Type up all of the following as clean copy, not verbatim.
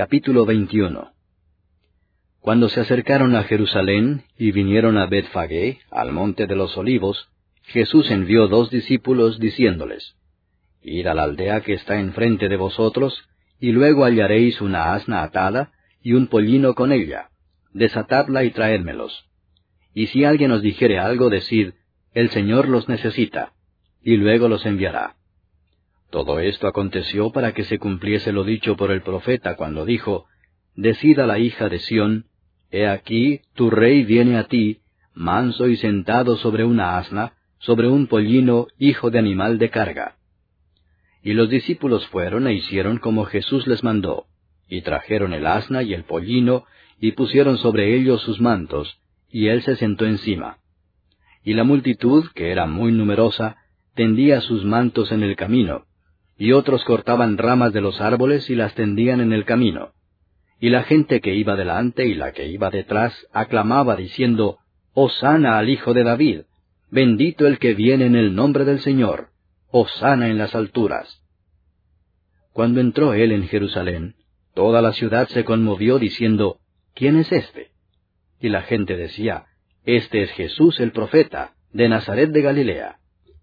Capítulo 21. Cuando se acercaron a Jerusalén y vinieron a Betfagé, al monte de los Olivos, Jesús envió 2 discípulos diciéndoles: Id a la aldea que está enfrente de vosotros, y luego hallaréis una asna atada y un pollino con ella. Desatadla y traédmelos. Y si alguien os dijere algo, decid: El Señor los necesita, y luego los enviará. Todo esto aconteció para que se cumpliese lo dicho por el profeta cuando dijo: Decid a la hija de Sión: He aquí, tu rey viene a ti, manso y sentado sobre una asna, sobre un pollino, hijo de animal de carga. Y los discípulos fueron e hicieron como Jesús les mandó, y trajeron el asna y el pollino, y pusieron sobre ellos sus mantos, y él se sentó encima. Y la multitud, que era muy numerosa, tendía sus mantos en el camino, y otros cortaban ramas de los árboles y las tendían en el camino. Y la gente que iba delante y la que iba detrás aclamaba diciendo: Hosana al Hijo de David, bendito el que viene en el nombre del Señor, Hosana en las alturas. Cuando entró él en Jerusalén, toda la ciudad se conmovió diciendo: ¿Quién es este? Y la gente decía: Este es Jesús el profeta, de Nazaret de Galilea.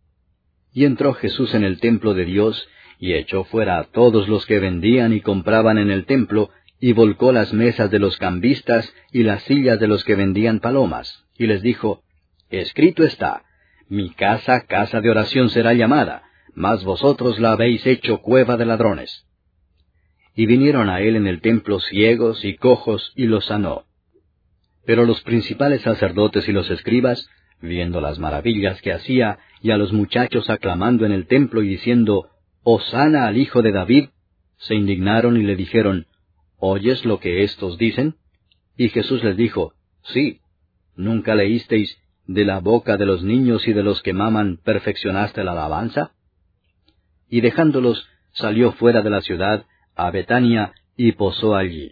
Y entró Jesús en el templo de Dios, y echó fuera a todos los que vendían y compraban en el templo, y volcó las mesas de los cambistas y las sillas de los que vendían palomas, y les dijo: Escrito está: Mi casa, casa de oración será llamada, mas vosotros la habéis hecho cueva de ladrones. Y vinieron a él en el templo ciegos y cojos, y los sanó. Pero los principales sacerdotes y los escribas, viendo las maravillas que hacía, y a los muchachos aclamando en el templo y diciendo: Hosana al Hijo de David, se indignaron y le dijeron: ¿Oyes lo que éstos dicen? Y Jesús les dijo: Sí. ¿Nunca leísteis: De la boca de los niños y de los que maman perfeccionaste la alabanza? Y dejándolos, salió fuera de la ciudad, a Betania, y posó allí.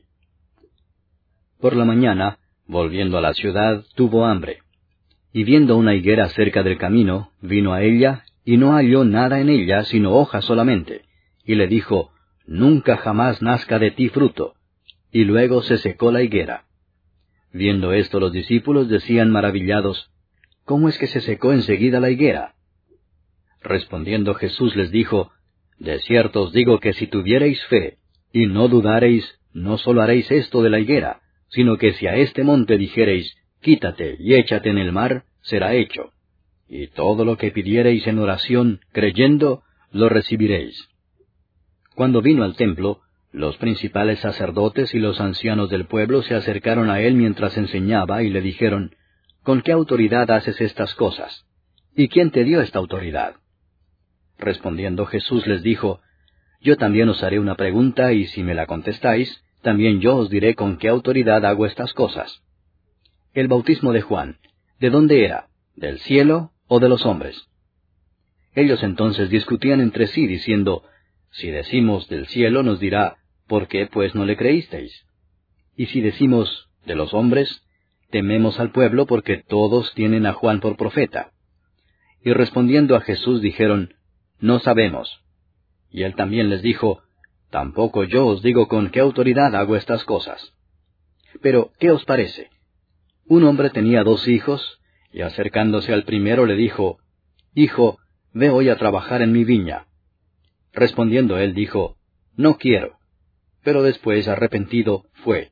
Por la mañana, volviendo a la ciudad, tuvo hambre. Y viendo una higuera cerca del camino, vino a ella, y no halló nada en ella, sino hojas solamente. Y le dijo: Nunca jamás nazca de ti fruto. Y luego se secó la higuera. Viendo esto los discípulos decían maravillados: ¿Cómo es que se secó enseguida la higuera? Respondiendo Jesús les dijo: De cierto os digo que si tuviereis fe, y no dudareis, no sólo haréis esto de la higuera, sino que si a este monte dijereis: Quítate y échate en el mar, será hecho. Y todo lo que pidiereis en oración, creyendo, lo recibiréis. Cuando vino al templo, los principales sacerdotes y los ancianos del pueblo se acercaron a él mientras enseñaba, y le dijeron: ¿Con qué autoridad haces estas cosas? ¿Y quién te dio esta autoridad? Respondiendo Jesús les dijo: Yo también os haré una pregunta, y si me la contestáis, también yo os diré con qué autoridad hago estas cosas. El bautismo de Juan, ¿de dónde era? ¿Del cielo o de los hombres? Ellos entonces discutían entre sí, diciendo: Si decimos del cielo, nos dirá: ¿Por qué pues no le creísteis? Y si decimos de los hombres, tememos al pueblo, porque todos tienen a Juan por profeta. Y respondiendo a Jesús dijeron: No sabemos. Y él también les dijo: Tampoco yo os digo con qué autoridad hago estas cosas. Pero, ¿qué os parece? Un hombre tenía 2 hijos, y acercándose al primero le dijo: Hijo, ve hoy a trabajar en mi viña. Respondiendo él dijo: No quiero. Pero después, arrepentido, fue.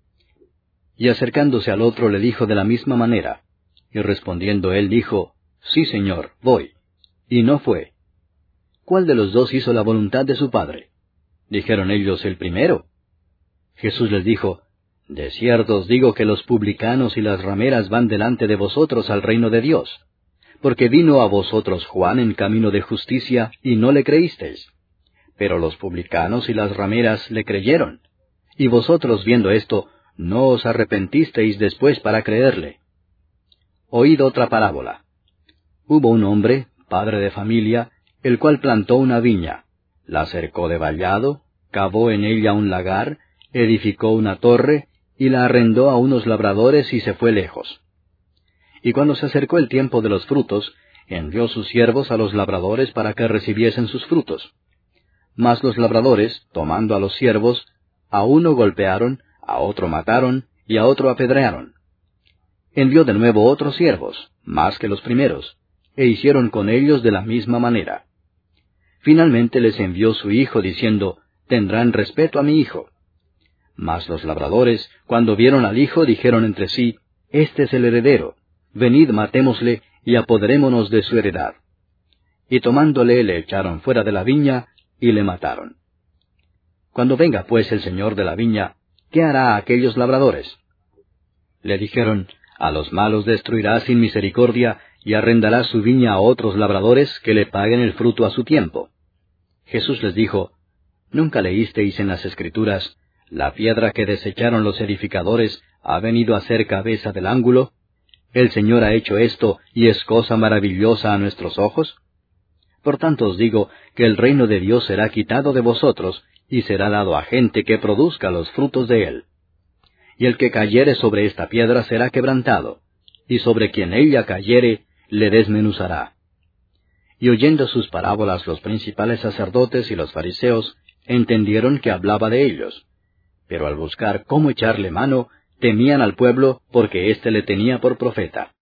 Y acercándose al otro le dijo de la misma manera. Y respondiendo él dijo: Sí, Señor, voy. Y no fue. ¿Cuál de los 2 hizo la voluntad de su padre? Dijeron ellos: El primero. Jesús les dijo: De cierto os digo que los publicanos y las rameras van delante de vosotros al reino de Dios. Porque vino a vosotros Juan en camino de justicia, y no le creísteis. Pero los publicanos y las rameras le creyeron. Y vosotros, viendo esto, no os arrepentisteis después para creerle. Oíd otra parábola. Hubo un hombre, padre de familia, el cual plantó una viña, la cercó de vallado, cavó en ella un lagar, edificó una torre, y la arrendó a unos labradores y se fue lejos. Y cuando se acercó el tiempo de los frutos, envió sus siervos a los labradores para que recibiesen sus frutos. Mas los labradores, tomando a los siervos, A uno golpearon, a otro mataron, y a otro apedrearon. Envió de nuevo otros siervos, más que los primeros, e hicieron con ellos de la misma manera. Finalmente les envió su hijo, diciendo, tendrán respeto a mi hijo. Mas los labradores, cuando vieron al hijo, dijeron entre sí, este es el heredero, venid matémosle, y apoderémonos de su heredad. Y tomándole le echaron fuera de la viña, y le mataron. Cuando venga pues el señor de la viña, ¿qué hará a aquellos labradores? Le dijeron, a los malos destruirá sin misericordia, y arrendará su viña a otros labradores que le paguen el fruto a su tiempo. Jesús les dijo, ¿nunca leísteis en las Escrituras, la piedra que desecharon los edificadores ha venido a ser cabeza del ángulo? El Señor ha hecho esto, y es cosa maravillosa a nuestros ojos. Por tanto os digo que el reino de Dios será quitado de vosotros, y será dado a gente que produzca los frutos de él. Y el que cayere sobre esta piedra será quebrantado, y sobre quien ella cayere, le desmenuzará. Y oyendo sus parábolas los principales sacerdotes y los fariseos, entendieron que hablaba de ellos. Pero al buscar cómo echarle mano, temían al pueblo, porque éste le tenía por profeta.